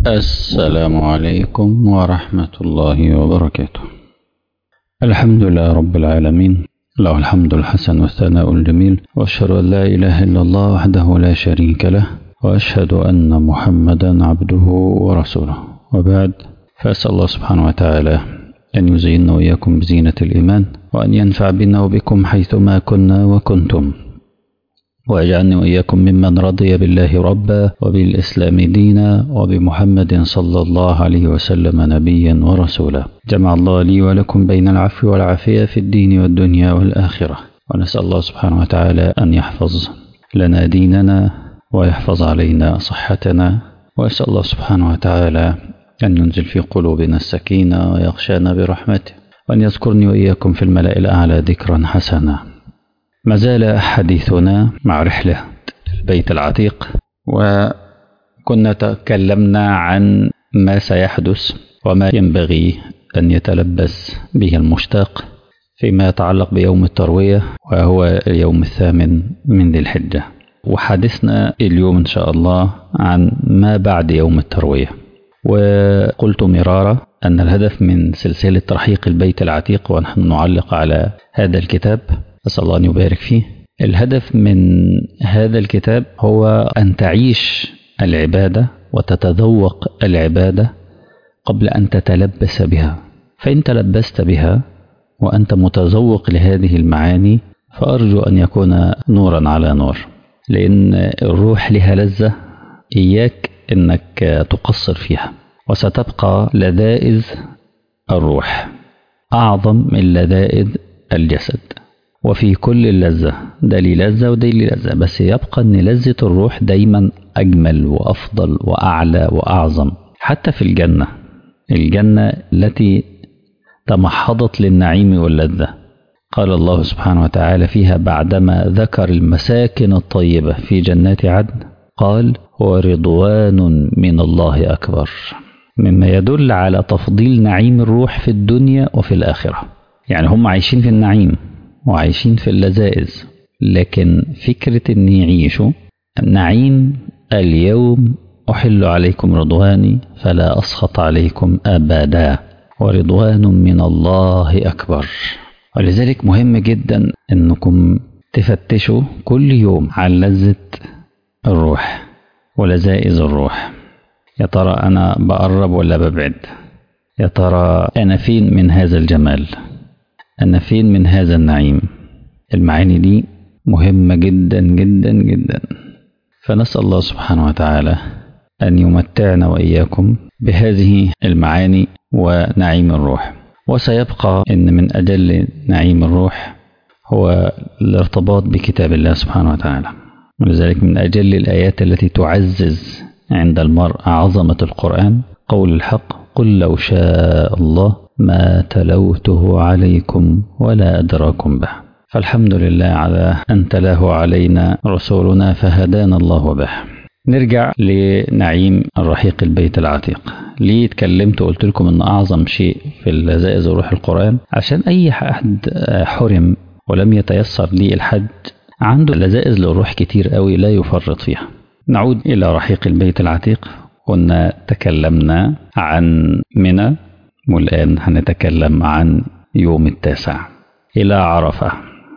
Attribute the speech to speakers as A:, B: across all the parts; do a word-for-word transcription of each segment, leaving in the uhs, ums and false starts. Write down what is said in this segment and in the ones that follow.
A: السلام عليكم ورحمة الله وبركاته. الحمد لله رب العالمين، له الحمد الحسن والثناء الجميل، وأشهد أن لا إله إلا الله وحده لا شريك له، وأشهد أن محمدا عبده ورسوله، وبعد، فأسأل الله سبحانه وتعالى أن يزيننا وإياكم بزينة الإيمان، وأن ينفع بنا وبكم حيثما كنا وكنتم، ويجعلني وإياكم ممن رضي بالله ربا وبالإسلام دينا وبمحمد صلى الله عليه وسلم نبيا ورسولا. جمع الله لي ولكم بين العفو والعافية في الدين والدنيا والآخرة، ونسأل الله سبحانه وتعالى أن يحفظ لنا ديننا ويحفظ علينا صحتنا، وأسأل الله سبحانه وتعالى أن ينزل في قلوبنا السكينة ويغشانا برحمته، وأن يذكرني وإياكم في الملأ الأعلى ذكرا حسنا. ما زال حديثنا مع رحلة البيت العتيق، وكنا تكلمنا عن ما سيحدث وما ينبغي أن يتلبس به المشتاق فيما يتعلق بيوم التروية، وهو اليوم الثامن من ذي الحجة. وحدثنا اليوم إن شاء الله عن ما بعد يوم التروية، وقلت مرارا أن الهدف من سلسلة رحيق البيت العتيق، ونحن نعلق على هذا الكتاب، أسأل الله أن يبارك فيه، الهدف من هذا الكتاب هو أن تعيش العبادة وتتذوق العبادة قبل أن تتلبس بها. فإن تلبست بها وأنت متذوق لهذه المعاني فأرجو أن يكون نورا على نور، لأن الروح لها لذة إياك أنك تقصر فيها، وستبقى لذائذ الروح أعظم من لذائذ الجسد، وفي كل اللذة ده لي لذة وده لي لذة، بس يبقى أن لذة الروح دايما أجمل وأفضل وأعلى وأعظم. حتى في الجنة، الجنة التي تمحضت للنعيم واللذة، قال الله سبحانه وتعالى فيها بعدما ذكر المساكن الطيبة في جنات عدن، قال ورضوان من الله أكبر، مما يدل على تفضيل نعيم الروح في الدنيا وفي الآخرة. يعني هم عايشين في النعيم وعايشين في اللذائذ، لكن فكرة أن يعيشوا النعيم اليوم أحل عليكم رضواني فلا أسخط عليكم أبدا، ورضوان من الله أكبر. ولذلك مهم جدا أنكم تفتشوا كل يوم عن لذة الروح ولذائذ الروح. يا ترى أنا بقرب ولا ببعد؟ يا ترى أنا فين من هذا الجمال؟ أنا فين من هذا النعيم؟ المعاني دي مهمة جدا جدا جدا، فنسأل الله سبحانه وتعالى أن يمتعنا وإياكم بهذه المعاني ونعيم الروح. وسيبقى أن من أجل نعيم الروح هو الارتباط بكتاب الله سبحانه وتعالى، ولذلك من أجل الآيات التي تعزز عند المرء عظمة القرآن قول الحق قل لو شاء الله ما تلوته عليكم ولا أدراكم به. فالحمد لله على أن تلاه علينا رسولنا فهدانا الله به. نرجع لنعيم الرحيق البيت العتيق. ليه اتكلمت وقلت لكم أن أعظم شيء في اللذائذ وروح القرآن؟ عشان أي أحد حرم ولم يتيسر لي الحج عنده لذائذ للروح كتير قوي لا يفرط فيها. نعود إلى رحيق البيت العتيق. كنا تكلمنا عن منى، والآن هنتكلم عن يوم التاسع إلى عرفة.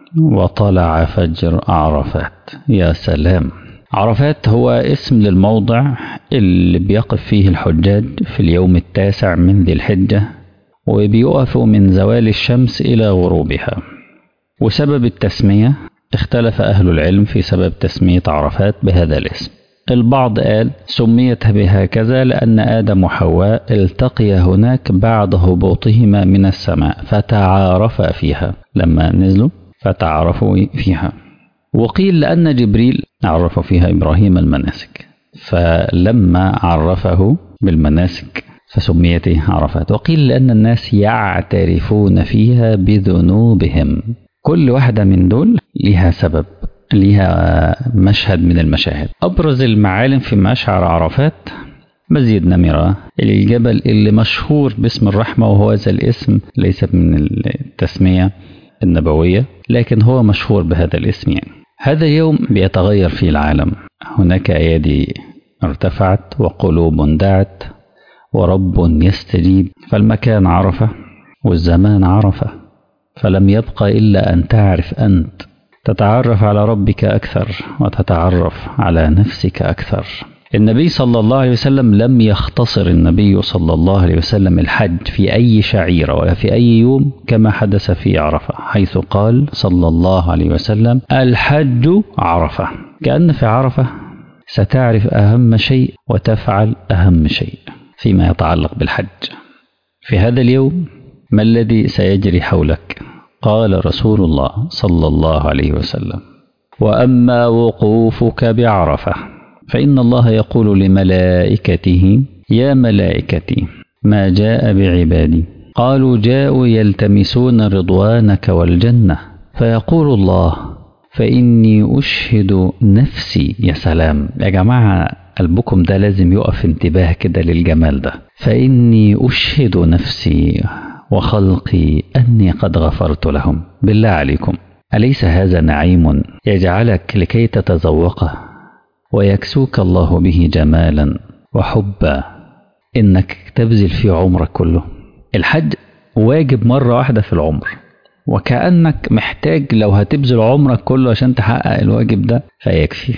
A: وطلع فجر عرفات. يا سلام! عرفات هو اسم للموضع اللي بيقف فيه الحجاج في اليوم التاسع من ذي الحجة، وبيقفوا من زوال الشمس إلى غروبها. وسبب التسمية اختلف أهل العلم في سبب تسمية عرفات بهذا الاسم. البعض قال سميت بهكذا لأن آدم وحواء التقيا هناك بعد هبوطهما من السماء فتعارفا فيها، لما نزلوا فتعارفوا فيها. وقيل لأن جبريل عرف فيها إبراهيم المناسك، فلما عرفه بالمناسك فسميت عرفات. وقيل لأن الناس يعترفون فيها بذنوبهم. كل واحدة من دول لها سبب، لها مشهد من المشاهد. أبرز المعالم في مشعر عرفات مسجد نمرة، الجبل اللي مشهور باسم الرحمة، وهو هذا الاسم ليس من التسمية النبوية لكن هو مشهور بهذا الاسم. يعني هذا اليوم بيتغير فيه العالم، هناك أيادي ارتفعت وقلوب دعت ورب يستجيب. فالمكان عرفة والزمان عرفة، فلم يبق إلا أن تعرف أنت، تتعرف على ربك أكثر وتتعرف على نفسك أكثر. النبي صلى الله عليه وسلم لم يختصر النبي صلى الله عليه وسلم الحج في أي شعيرة ولا في أي يوم كما حدث في عرفة، حيث قال صلى الله عليه وسلم الحج عرفة. كأن في عرفة ستعرف أهم شيء وتفعل أهم شيء فيما يتعلق بالحج. في هذا اليوم ما الذي سيجري حولك؟ قال رسول الله صلى الله عليه وسلم وأما وقوفك بعرفة فإن الله يقول لملائكته يا ملائكتي ما جاء بعبادي قالوا جاءوا يلتمسون رضوانك والجنة، فيقول الله فإني أشهد نفسي. يا سلام يا جماعة، قلبكم ده لازم يقف انتباه كده للجمال ده. فإني أشهد نفسي وخلقي أني قد غفرت لهم. بالله عليكم، أليس هذا نعيم يجعلك لكي تتذوقه ويكسوك الله به جمالا وحبا إنك تبذل فيه عمرك كله؟ الحج واجب مرة واحدة في العمر، وكأنك محتاج لو هتبذل عمرك كله عشان تحقق الواجب ده فيكفي.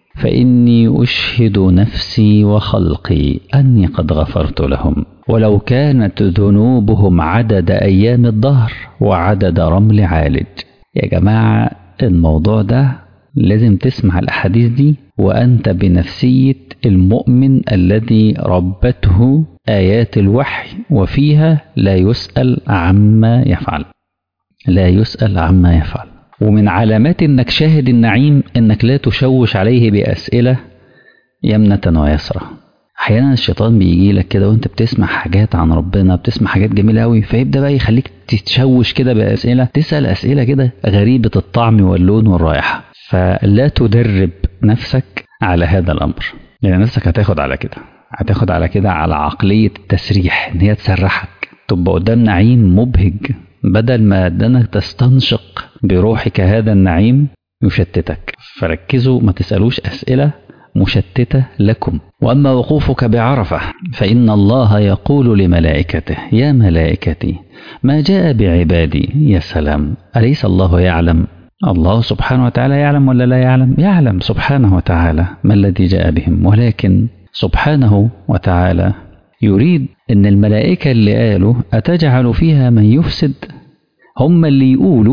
A: فإني أشهد نفسي وخلقي أني قد غفرت لهم ولو كانت ذنوبهم عدد أيام الدهر وعدد رمل عالج. يا جماعة الموضوع ده لازم تسمع الأحاديث دي وأنت بنفسية المؤمن الذي ربته آيات الوحي، وفيها لا يسأل عما يفعل، لا يسأل عما يفعل. ومن علامات انك شاهد النعيم انك لا تشوش عليه بأسئلة يمنة ويسرى. احيانا الشيطان بيجي لك كده وانت بتسمع حاجات عن ربنا، بتسمع حاجات جميلة قوي، فيبدأ بقى يخليك تتشوش كده بأسئلة، تسأل أسئلة كده غريبة الطعم واللون والرائحة. فلا تدرب نفسك على هذا الأمر، لأن يعني نفسك هتاخد على كده، هتاخد على كده على عقلية التسريح، ان هي تسرحك تبقى قدام نعيم مبهج، بدل ما انك تستنشق بروحك هذا النعيم يشتتك. فركزوا ما تسألوش أسئلة مشتتة لكم. وأما وقوفك بعرفة فإن الله يقول لملائكته يا ملائكتي ما جاء بعبادي. يا سلام، أليس الله يعلم؟ الله سبحانه وتعالى يعلم ولا لا يعلم؟ يعلم سبحانه وتعالى ما الذي جاء بهم، ولكن سبحانه وتعالى يريد أن الملائكة اللي قالوا أتجعل فيها من يفسد هم اللي يقولوا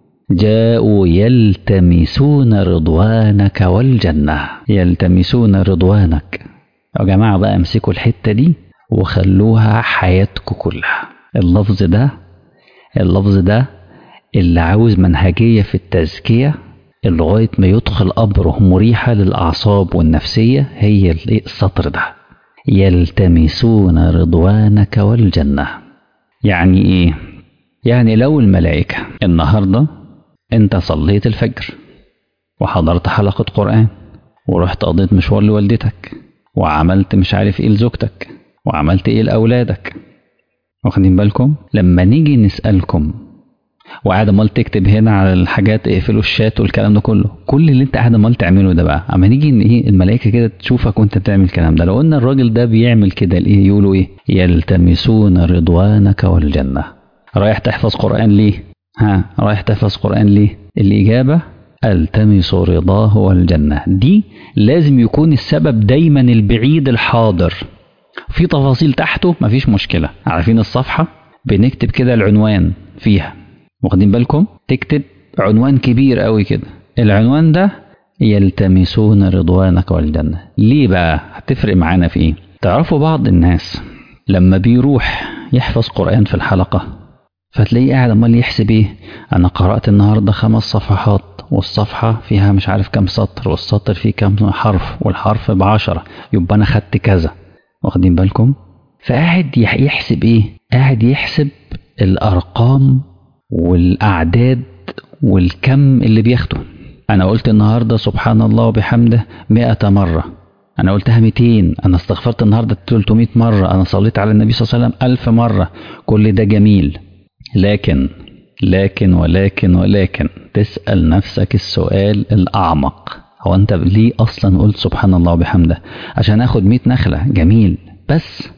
A: جاءوا يلتمسون رضوانك والجنة. يلتمسون رضوانك. يا جماعة بقى امسكوا الحتة دي وخلوها حياتكم كلها. اللفظ ده اللفظ ده اللي عاوز منهجية في التزكية لغاية ما يدخل أمره مريحة للأعصاب والنفسية، هي السطر ده يلتمسون رضوانك والجنة. يعني إيه؟ يعني لو الملائكة النهاردة أنت صليت الفجر وحضرت حلقة قرآن ورحت قضيت مشوار لوالدتك وعملت مش عارف إيه لزوجتك وعملت إيه لأولادك، واخدين بالكم؟ لما نيجي نسألكم وقاعد امال تكتب هنا على الحاجات اقفلوا الشات والكلام ده كله، كل اللي انت قاعد امال تعمله ده بقى، اما نيجي ان ايه الملائكه كده تشوفك وانت بتعمل الكلام ده، لو قلنا الراجل ده بيعمل كده ايه يقولوا ايه؟ يلتمسون رضوانك والجنه. رايح تحفظ قران ليه؟ ها رايح تحفظ قران ليه؟ الاجابه التمس رضاه والجنه. دي لازم يكون السبب دايما البعيد الحاضر. في تفاصيل تحته مفيش مشكله، عارفين الصفحه بنكتب كده العنوان فيها، واخدين بالكم؟ تكتب عنوان كبير قوي كده، العنوان ده يلتمسون رضوانك والجنة. ليه بقى؟ هتفرق معانا في ايه؟ تعرفوا بعض الناس لما بيروح يحفظ قرآن في الحلقة فتلاقيه قاعد امال يحسب ايه؟ انا قرأت النهاردة خمس صفحات والصفحة فيها مش عارف كم سطر والسطر فيه كم حرف والحرف بعشرة، يبقى انا خدت كذا، واخدين بالكم؟ فقاعد يحسب ايه؟ قاعد يحسب الارقام والأعداد والكم اللي بياخده. أنا قلت النهاردة سبحان الله وبحمده مئة مرة، أنا قلتها مئتين، أنا استغفرت النهاردة ثلاثمائة مرة، أنا صليت على النبي صلى الله عليه وسلم ألف مرة. كل ده جميل، لكن لكن ولكن ولكن تسأل نفسك السؤال الأعمق، هو أنت ليه أصلا قلت سبحان الله وبحمده؟ عشان أخد مئة نخلة؟ جميل، بس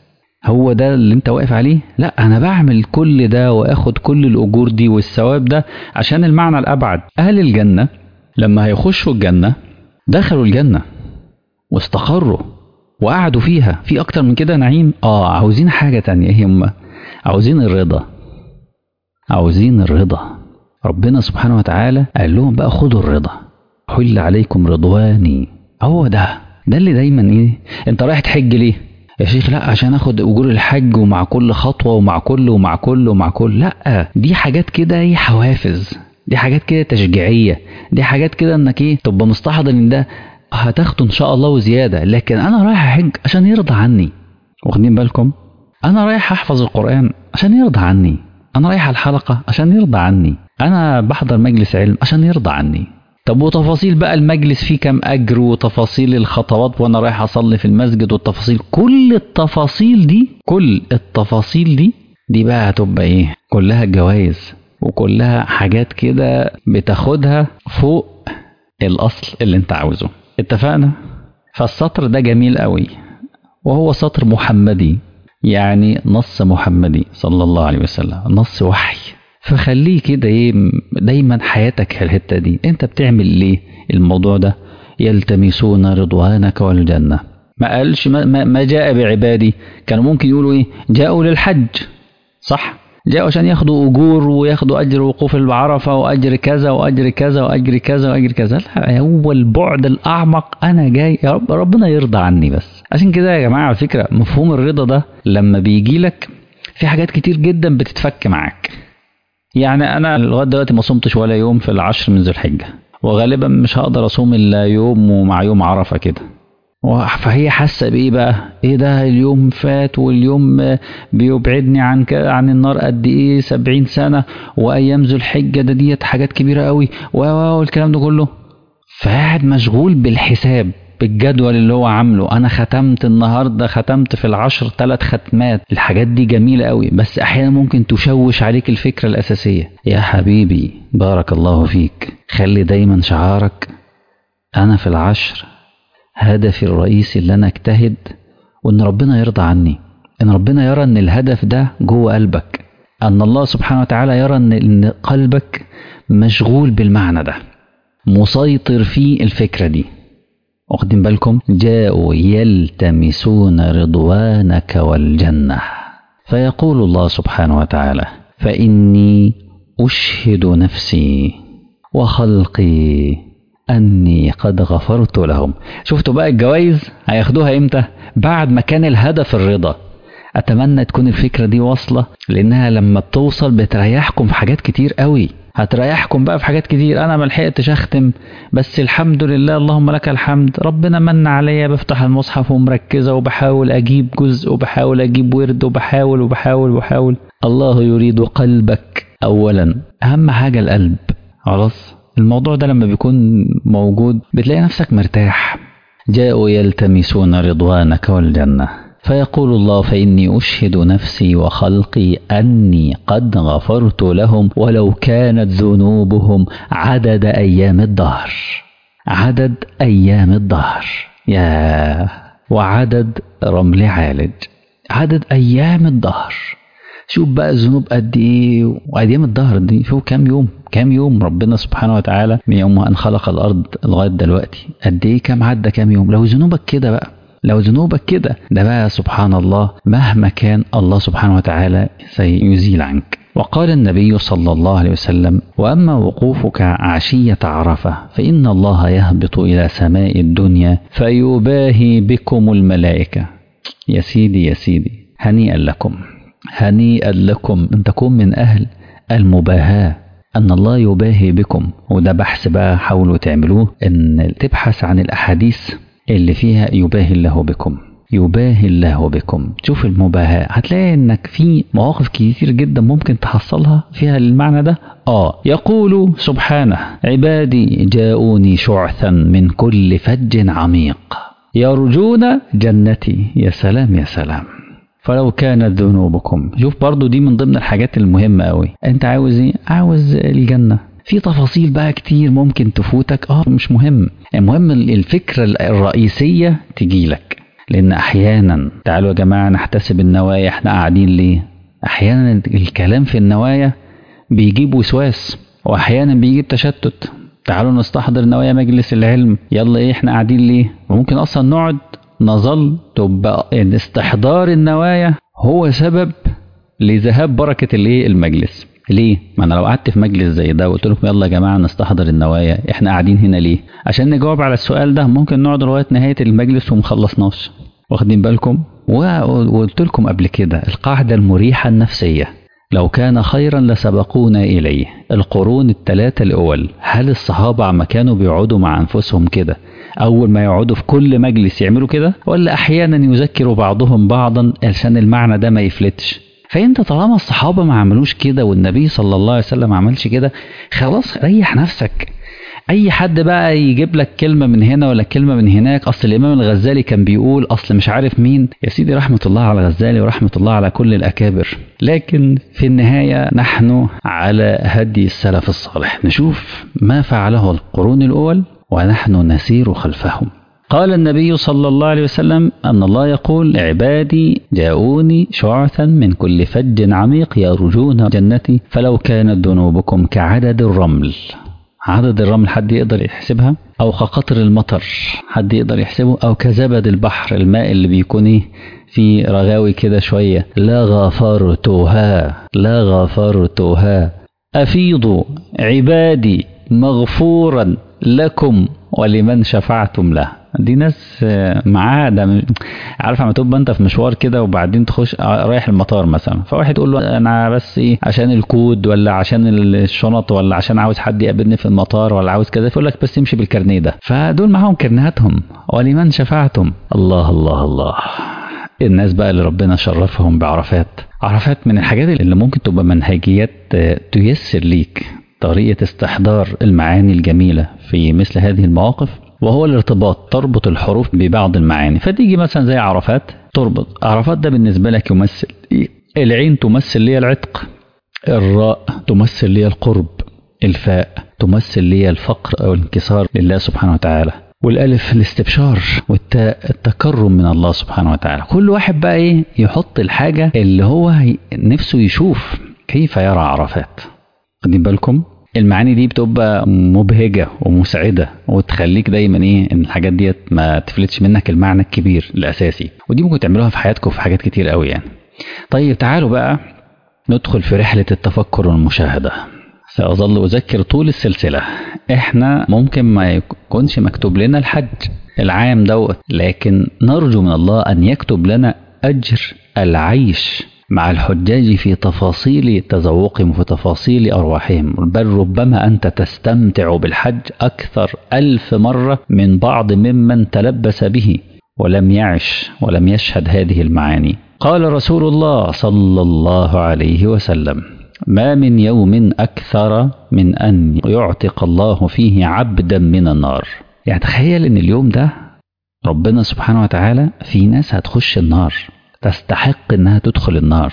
A: هو ده اللي انت واقف عليه؟ لا، انا بعمل كل ده واخد كل الاجور دي والثواب ده عشان المعنى الابعد. اهل الجنة لما هيخشوا الجنة دخلوا الجنة واستقروا وقعدوا فيها. في اكتر من كده نعيم؟ اه، عاوزين حاجة تانية. ايه هم؟ عاوزين الرضا، عاوزين الرضا. ربنا سبحانه وتعالى قال لهم بقى خدوا الرضا، حل عليكم رضواني. هو ده ده اللي دايما ايه، انت رايح تحج ليه يا شيخ؟ لا، عشان اخد اجور الحج ومع كل خطوة ومع كل ومع كل ومع كل. لا، دي حاجات كده ايه، حوافز، دي حاجات كده تشجيعية، دي حاجات كده انك ايه تبقى مستحضر ان ده هتاخده ان شاء الله وزيادة. لكن انا رايح احج عشان يرضى عني. واخدين بالكم؟ انا رايح احفظ القرآن عشان يرضى عني، انا رايح الحلقة عشان يرضى عني، انا بحضر مجلس علم عشان يرضى عني. طب وتفاصيل بقى المجلس فيه كام اجر، وتفاصيل الخطوات وانا رايح اصلي في المسجد، والتفاصيل، كل التفاصيل دي كل التفاصيل دي دي بقى هتبقى ايه؟ كلها جوائز وكلها حاجات كده بتاخدها فوق الاصل اللي انت عاوزه. اتفقنا؟ فالسطر ده جميل قوي، وهو سطر محمدي، يعني نص محمدي صلى الله عليه وسلم، نص وحي. فخليه كده ايه دايما حياتك في الحته دي. انت بتعمل ليه الموضوع ده؟ يلتمسون رضوانك والجنه. ما قالش ما, ما جاء بعبادي. كانوا ممكن يقولوا ايه؟ جاءوا للحج، صح؟ جاءوا عشان ياخدوا اجور وياخدوا اجر وقوف العرفه واجر كذا واجر كذا واجر كذا واجر كذا. لا، هو البعد الاعمق، انا جاي يا رب ربنا يرضى عني بس. عشان كده يا جماعه على فكره مفهوم الرضا ده لما بيجي لك في حاجات كتير جدا بتتفك معاك. يعني انا لغايه دلوقتي ما صمتش ولا يوم في العشر من ذي الحجه، وغالبا مش هقدر اصوم الا يوم ومع يوم عرفه كده. فهي حاسه بايه بقى؟ ايه ده، اليوم فات واليوم بيبعدني عن عن النار قد ايه، سبعين سنه، وايام ذو الحجه ده ديت حاجات كبيره قوي والكلام ده كله. فقاعد مشغول بالحساب، بالجدول اللي هو عامله. انا ختمت النهارده، ختمت في العشر ثلاث ختمات. الحاجات دي جميله قوي، بس احيانا ممكن تشوش عليك الفكره الاساسيه. يا حبيبي بارك الله فيك، خلي دايما شعارك انا في العشر هدفي الرئيسي اللي انا اجتهد وان ربنا يرضى عني، ان ربنا يرى ان الهدف ده جوه قلبك، ان الله سبحانه وتعالى يرى ان قلبك مشغول بالمعنى ده، مسيطر في الفكرة دي. واخدين بالكم؟ جاءوا يلتمسون رضوانك والجنة، فيقول الله سبحانه وتعالى فإني أشهد نفسي وخلقي أني قد غفرت لهم. شفتوا بقى الجوائز هياخدوها إمتى؟ بعد ما كان الهدف الرضا. أتمنى تكون الفكرة دي واصلة، لأنها لما بتوصل بتريحكم في حاجات كتير قوي. هتريحكم بقى في حاجات كتير. أنا ملحقتش أختم، بس الحمد لله اللهم لك الحمد، ربنا من عليا بفتح المصحف ومركزة وبحاول أجيب جزء وبحاول أجيب ورد وبحاول وبحاول وبحاول. الله يريد قلبك أولا، أهم حاجة القلب. خلاص، الموضوع ده لما بيكون موجود بتلاقي نفسك مرتاح. جاءوا يلتمسون رضوانك والجنة، فيقول الله فإني أشهد نفسي وخلقي أني قد غفرت لهم ولو كانت ذنوبهم عدد أيام الدهر. عدد أيام الدهر، يا وعدد رمل عالج، عدد أيام الدهر. شوف بقى الذنوب قد ايه، وايام الدهر دي شوف كام يوم، كام يوم ربنا سبحانه وتعالى من يوم ان خلق الارض لغايه دلوقتي قد ايه، كام عدى، كام يوم. لو ذنوبك كده بقى، لو ذنوبك كده، ده بقى سبحان الله مهما كان الله سبحانه وتعالى سيزيل عنك. وقال النبي صلى الله عليه وسلم واما وقوفك عشيه عرفه فان الله يهبط الى سماء الدنيا فيباهي بكم الملائكه. يا سيدي يا سيدي، هنيئا لكم، هنيئا لكم ان تكون من اهل المباهاة، ان الله يباهي بكم. وده بحث بقى حاولوا تعملوه، ان تبحث عن الاحاديث اللي فيها يباهي الله بكم، يباهي الله بكم. تشوف المباهاة هتلاقي انك في مواقف كتير جدا ممكن تحصلها فيها المعنى ده. اه يقول سبحانه عبادي جاءوني شعثا من كل فج عميق يرجون جنتي. يا سلام يا سلام. فلو كانت ذنوبكم، شوف برضو دي من ضمن الحاجات المهمة قوي. انت عاوز ايه؟ عاوز الجنة. في تفاصيل بقى كتير ممكن تفوتك، اه مش مهم. المهم الفكرة الرئيسية تجيلك. لأن أحيانا، تعالوا يا جماعة نحتسب النوايا، احنا قاعدين ليه؟ أحيانا الكلام في النوايا بيجيب وسواس، وأحيانا بيجيب تشتت. تعالوا نستحضر نوايا مجلس العلم، يلا ايه احنا قاعدين ليه؟ وممكن أصلا نقعد نظل تبقى استحضار النوايا هو سبب لذهاب بركة الايه المجلس. ليه؟ ما انا لو قعدت في مجلس زي ده وقلت لكم يلا يا جماعه نستحضر النوايا، احنا قاعدين هنا ليه؟ عشان نجاوب على السؤال ده ممكن نقعد لغايه نهايه المجلس ومخلصناش. واخدين بالكم؟ وقلت لكم قبل كده القاعده المريحه النفسيه، لو كان خيرا لسبقونا اليه. القرون الثلاثه الاول، هل الصحابه عما كانوا بيقعدوا مع انفسهم كده اول ما يقعدوا في كل مجلس يعملوا كده، ولا احيانا يذكروا بعضهم بعضا عشان المعنى ده ما يفلتش؟ فانت طالما الصحابه ما عملوش كده والنبي صلى الله عليه وسلم ما عملش كده، خلاص ريح نفسك. اي حد بقى يجيب لك كلمه من هنا ولا كلمه من هناك، اصل الامام الغزالي كان بيقول، اصل مش عارف مين، يا سيدي رحمه الله على الغزالي ورحمه الله على كل الاكابر، لكن في النهايه نحن على هدي السلف الصالح، نشوف ما فعله القرون الاول ونحن نسير خلفهم. قال النبي صلى الله عليه وسلم أن الله يقول: عبادي جاءوني شعثا من كل فج عميق يرجون جنتي فلو كانت ذنوبكم كعدد الرمل. عدد الرمل حد يقدر يحسبها؟ أو كقطر المطر حد يقدر يحسبه؟ أو كزبد البحر، الماء اللي بيكون ايه في رغاوي كده شوية. لا غفرتها لا غفرتها أفيضوا عبادي مغفورا لكم ولمن شفعتم له. دي ناس معاها ده، عارف لما تبقى انت في مشوار كده وبعدين تخش رايح المطار مثلا، فواحد يقول له انا بس ايه عشان الكود ولا عشان الشنط ولا عشان عاوز حد يقابلني في المطار ولا عاوز كذا، يقول لك بس امشي بالكارنيه ده. فدول معاهم كرنيهاتهم. ولمن شفعتم. الله الله الله. الناس بقى اللي ربنا شرفهم بعرفات. عرفات من الحاجات اللي ممكن تبقى منهجيات تيسر ليك طريقة استحضار المعاني الجميلة في مثل هذه المواقف، وهو الارتباط. تربط الحروف ببعض المعاني، فتيجي مثلا زي عرفات تربط. عرفات ده بالنسبة لك يمثل إيه؟ العين تمثل لي العتق، الراء تمثل لي القرب، الفاء تمثل لي الفقر أو الانكسار لله سبحانه وتعالى، والألف الاستبشار، والتاء التكرم من الله سبحانه وتعالى. كل واحد بقى إيه يحط الحاجة اللي هو نفسه يشوف كيف يرى عرفات. خدين بالكم؟ المعاني دي بتبقى مبهجة ومسعدة وتخليك دايما ايه ان الحاجات ديت ما تفلتش منك المعنى الكبير الاساسي، ودي ممكن تعملوها في حياتكم في حاجات كتير قوي يعني. طيب تعالوا بقى ندخل في رحلة التفكر والمشاهدة. سأظل أذكر طول السلسلة، احنا ممكن ما يكونش مكتوب لنا الحج العام دوت، لكن نرجو من الله أن يكتب لنا أجر العيش مع الحجاج في تفاصيل تذوقهم وفي تفاصيل أرواحهم. بل ربما أنت تستمتع بالحج أكثر ألف مرة من بعض ممن تلبس به ولم يعش ولم يشهد هذه المعاني. قال رسول الله صلى الله عليه وسلم: ما من يوم أكثر من أن يعتق الله فيه عبدا من النار. يعني تخيل أن اليوم ده ربنا سبحانه وتعالى في ناس هتخش النار تستحق انها تدخل النار،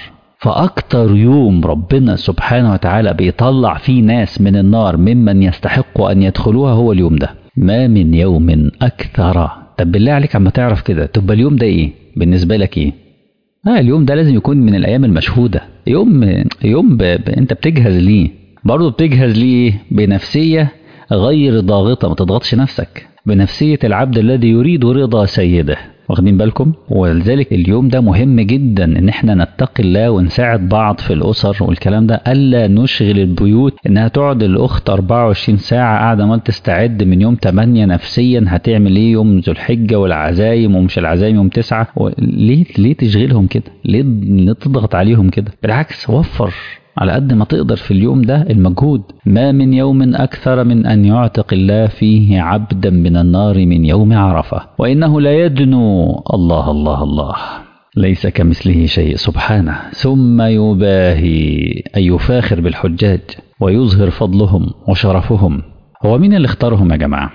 A: فاكتر يوم ربنا سبحانه وتعالى بيطلع فيه ناس من النار ممن يستحق ان يدخلوها هو اليوم ده. ما من يوم اكثر. طب بالله عليك عما تعرف كده تبقى اليوم ده ايه بالنسبة لك؟ ايه آه اليوم ده لازم يكون من الايام المشهودة. يوم يوم ب... ب... انت بتجهز ليه، برضه بتجهز ليه بنفسية غير ضاغطة، ما تضغطش نفسك، بنفسية العبد الذي يريد رضا سيده. واخدين بالكم؟ ولذلك اليوم ده مهم جدا ان احنا نتقي الله ونساعد بعض في الاسر والكلام ده. الا نشغل البيوت انها تقعد الاخت أربعة وعشرين ساعة قاعدة ما تستعد من يوم ثمانية نفسيا هتعمل ايه يوم ذو الحجة والعزايم، ومش العزايم يوم تسعة. ليه ليه تشغلهم كده؟ ليه, ليه تضغط عليهم كده؟ بالعكس وفر على قد ما تقدر في اليوم ده المجهود. ما من يوم أكثر من أن يعتق الله فيه عبدا من النار من يوم عرفة، وإنه لا يدنو. الله الله الله. ليس كمثله شيء سبحانه. ثم يباهي أن يفاخر بالحجاج ويظهر فضلهم وشرفهم. هو مين اللي اختارهم يا جماعة؟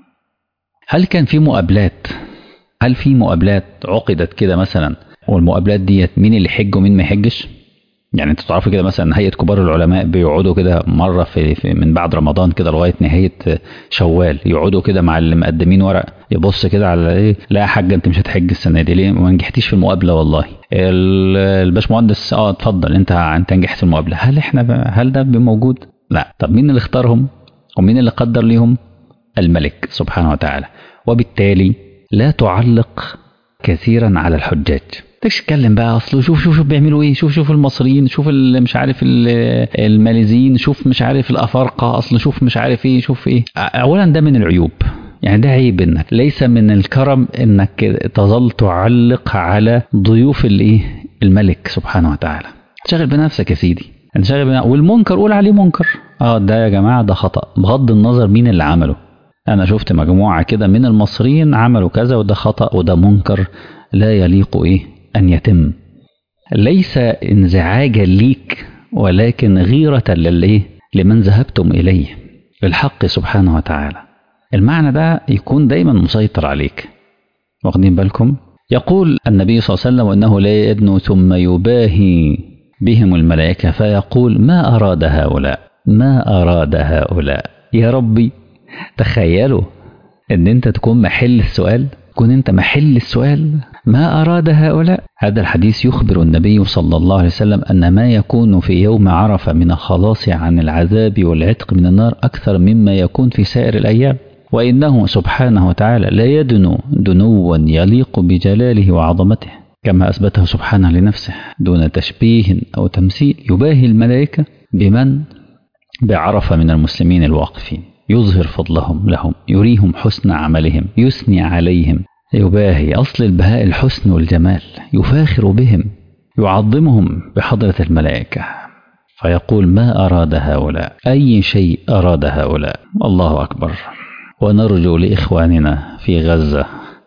A: هل كان في مقابلات؟ هل في مقابلات عقدت كده مثلا والمقابلات ديت مين اللي حج ومين ما يحجش؟ يعني انتوا تعرفوا كده مثلا هيئة كبار العلماء بيقعدوا كده مرة في, في من بعد رمضان كده لغاية نهاية شوال، يقعدوا كده مع اللي مقدمين ورق، يبص كده على ايه، لا يا حاج انت مش هتحج السنة دي ليه؟ ما نجحتيش في المقابلة والله. الباشمهندس اه اتفضل انت انت نجحت في المقابلة. هل احنا هل ده موجود؟ لا. طب مين اللي اختارهم ومين اللي قدر ليهم؟ الملك سبحانه وتعالى. وبالتالي لا تعلق كثيرا على الحجاج، تتكلم بقى اصله شوف شوف شوف بيعملوا ايه، شوف شوف المصريين، شوف مش عارف الماليزيين، شوف مش عارف الافارقه، اصله شوف مش عارف ايه، شوف ايه. اولا ده من العيوب، يعني ده عيب، انك ليس من الكرم انك تظل تعلق على ضيوف الايه الملك سبحانه وتعالى. شغل بنفسك يا سيدي، انت شغل بنفسك. والمنكر قول عليه منكر، اه ده يا جماعه ده خطأ بغض النظر مين اللي عمله. انا شفت مجموعه كده من المصريين عملوا كذا وده خطأ وده منكر لا يليق ايه أن يتم. ليس انزعاجا ليك ولكن غيرة لليه لمن ذهبتم إليه الحق سبحانه وتعالى. المعنى ده يكون دايما مسيطر عليك، واخدين بالكم؟ يقول النبي صلى الله عليه وسلم وأنه لا يدنو ثم يباهي بهم الملائكة فيقول ما أراد هؤلاء ما أراد هؤلاء. يا ربي تخيلوا أن أنت تكون محل السؤال، تكون أنت محل السؤال، ما أراد هؤلاء. هذا الحديث يخبر النبي صلى الله عليه وسلم أن ما يكون في يوم عرفة من الخلاص عن العذاب والعتق من النار أكثر مما يكون في سائر الأيام، وإنه سبحانه وتعالى لا يدنو دنوا يليق بجلاله وعظمته كما أثبته سبحانه لنفسه دون تشبيه أو تمثيل. يباهي الملائكة بمن بعرفة من المسلمين الواقفين، يظهر فضلهم لهم، يريهم حسن عملهم، يثني عليهم. يباهي أصل البهاء الحسن والجمال، يفاخر بهم، يعظمهم بحضرة الملائكة، فيقول ما أراد هؤلاء، أي شيء أراد هؤلاء. الله أكبر. ونرجو لإخواننا في غزة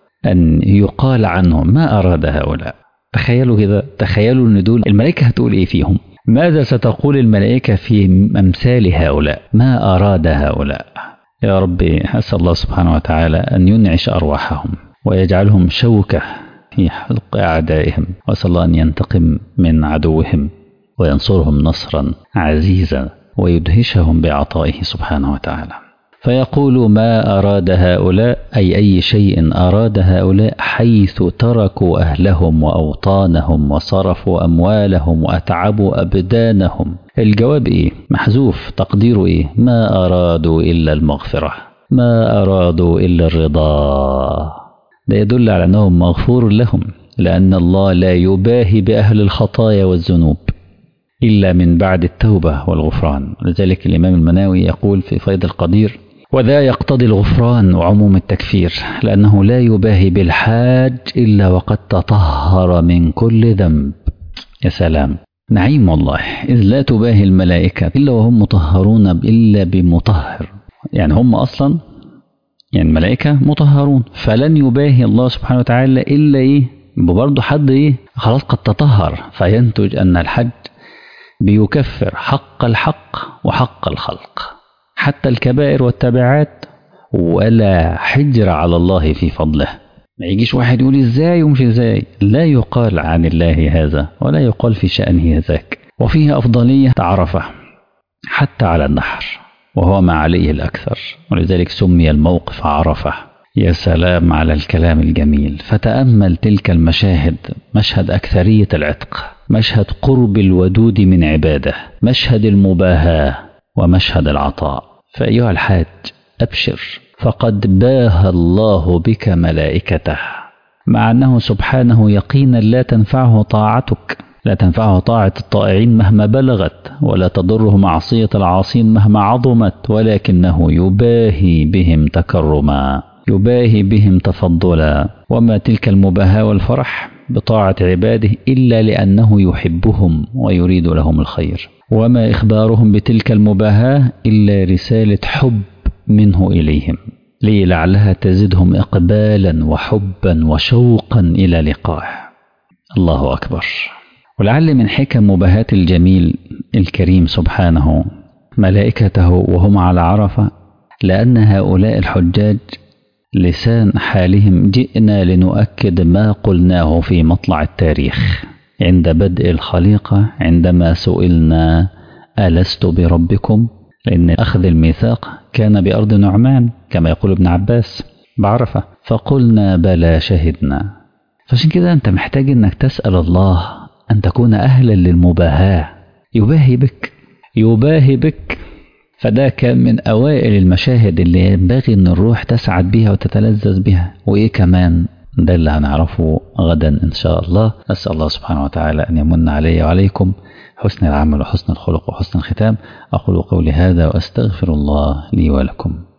A: أن يقال عنهم ما أراد هؤلاء. تخيلوا كده، تخيلوا أن دول الملائكة هتقول إيه فيهم، ماذا ستقول الملائكة في أمثال هؤلاء، ما أراد هؤلاء. يا ربي أسأل الله سبحانه وتعالى أن ينعش أرواحهم ويجعلهم شوكة في حلق أعدائهم، وأسأل الله أن ينتقم من عدوهم وينصرهم نصرا عزيزا ويدهشهم بعطائه سبحانه وتعالى. فيقول ما أراد هؤلاء أي أي شيء أراد هؤلاء حيث تركوا أهلهم وأوطانهم وصرفوا أموالهم وأتعبوا أبدانهم. الجواب إيه؟ محذوف، تقديره إيه؟ ما أرادوا إلا المغفرة، ما أرادوا إلا الرضا. ده يدل على أنهم مغفور لهم، لأن الله لا يباهي بأهل الخطايا والذنوب إلا من بعد التوبة والغفران. لذلك الإمام المناوي يقول في فيض القدير وذا يقتضي الغفران وعموم التكفير، لأنه لا يباهي بالحاج إلا وقد تطهر من كل ذنب. يا سلام، نعيم والله، إذ لا تباهي الملائكة إلا وهم مطهرون إلا بمطهر. يعني هم أصلا يعني الملائكة مطهرون، فلن يباهي الله سبحانه وتعالى إلا إيه برضه حد إيه خلاص قد تطهر. فينتج أن الحج بيكفر حق الحق وحق الخلق، حتى الكبائر والتبعات، ولا حجر على الله في فضله. ما يجيش واحد يقول إزاي ومش إزاي، لا يقال عن الله هذا ولا يقال في شأنه ذاك. وفيه أفضلية عرفة حتى على النحر، وهو ما عليه الأكثر، ولذلك سمي الموقف عرفة. يا سلام على الكلام الجميل. فتأمل تلك المشاهد، مشهد أكثرية العتق، مشهد قرب الودود من عباده، مشهد المباهاة ومشهد العطاء. فأيها الحاج أبشر، فقد باهى الله بك ملائكته، مع أنه سبحانه يقينا لا تنفعه طاعتك، لا تنفعه طاعة الطائعين مهما بلغت، ولا تضره معصية العاصين مهما عظمت، ولكنه يباهي بهم تكرما، يباهي بهم تفضلا. وما تلك المباهاة والفرح بطاعة عباده إلا لأنه يحبهم ويريد لهم الخير، وما إخبارهم بتلك المباهاة إلا رسالة حب منه إليهم، لي لعلها تزدهم إقبالا وحبا وشوقا إلى لقائه. الله أكبر. ولعل من حكم مباهاة الجميل الكريم سبحانه ملائكته وهم على عرفة، لأن هؤلاء الحجاج لسان حالهم جئنا لنؤكد ما قلناه في مطلع التاريخ، عند بدء الخليقة عندما سئلنا ألست بربكم، لأن أخذ الميثاق كان بأرض نعمان كما يقول ابن عباس بعرفة، فقلنا بلى شهدنا. فعشان كده أنت محتاج أنك تسأل الله أن تكون أهلا للمباهاة، يباهي بك يباهي بك. فده كان من أوائل المشاهد اللي ينبغي أن الروح تسعد بها وتتلذذ بها. وإيه كمان؟ ده اللي هنعرفه غدا إن شاء الله. أسأل الله سبحانه وتعالى أن يمن علي وعليكم حسن العمل وحسن الخلق وحسن الختام. أقول قولي هذا وأستغفر الله لي ولكم.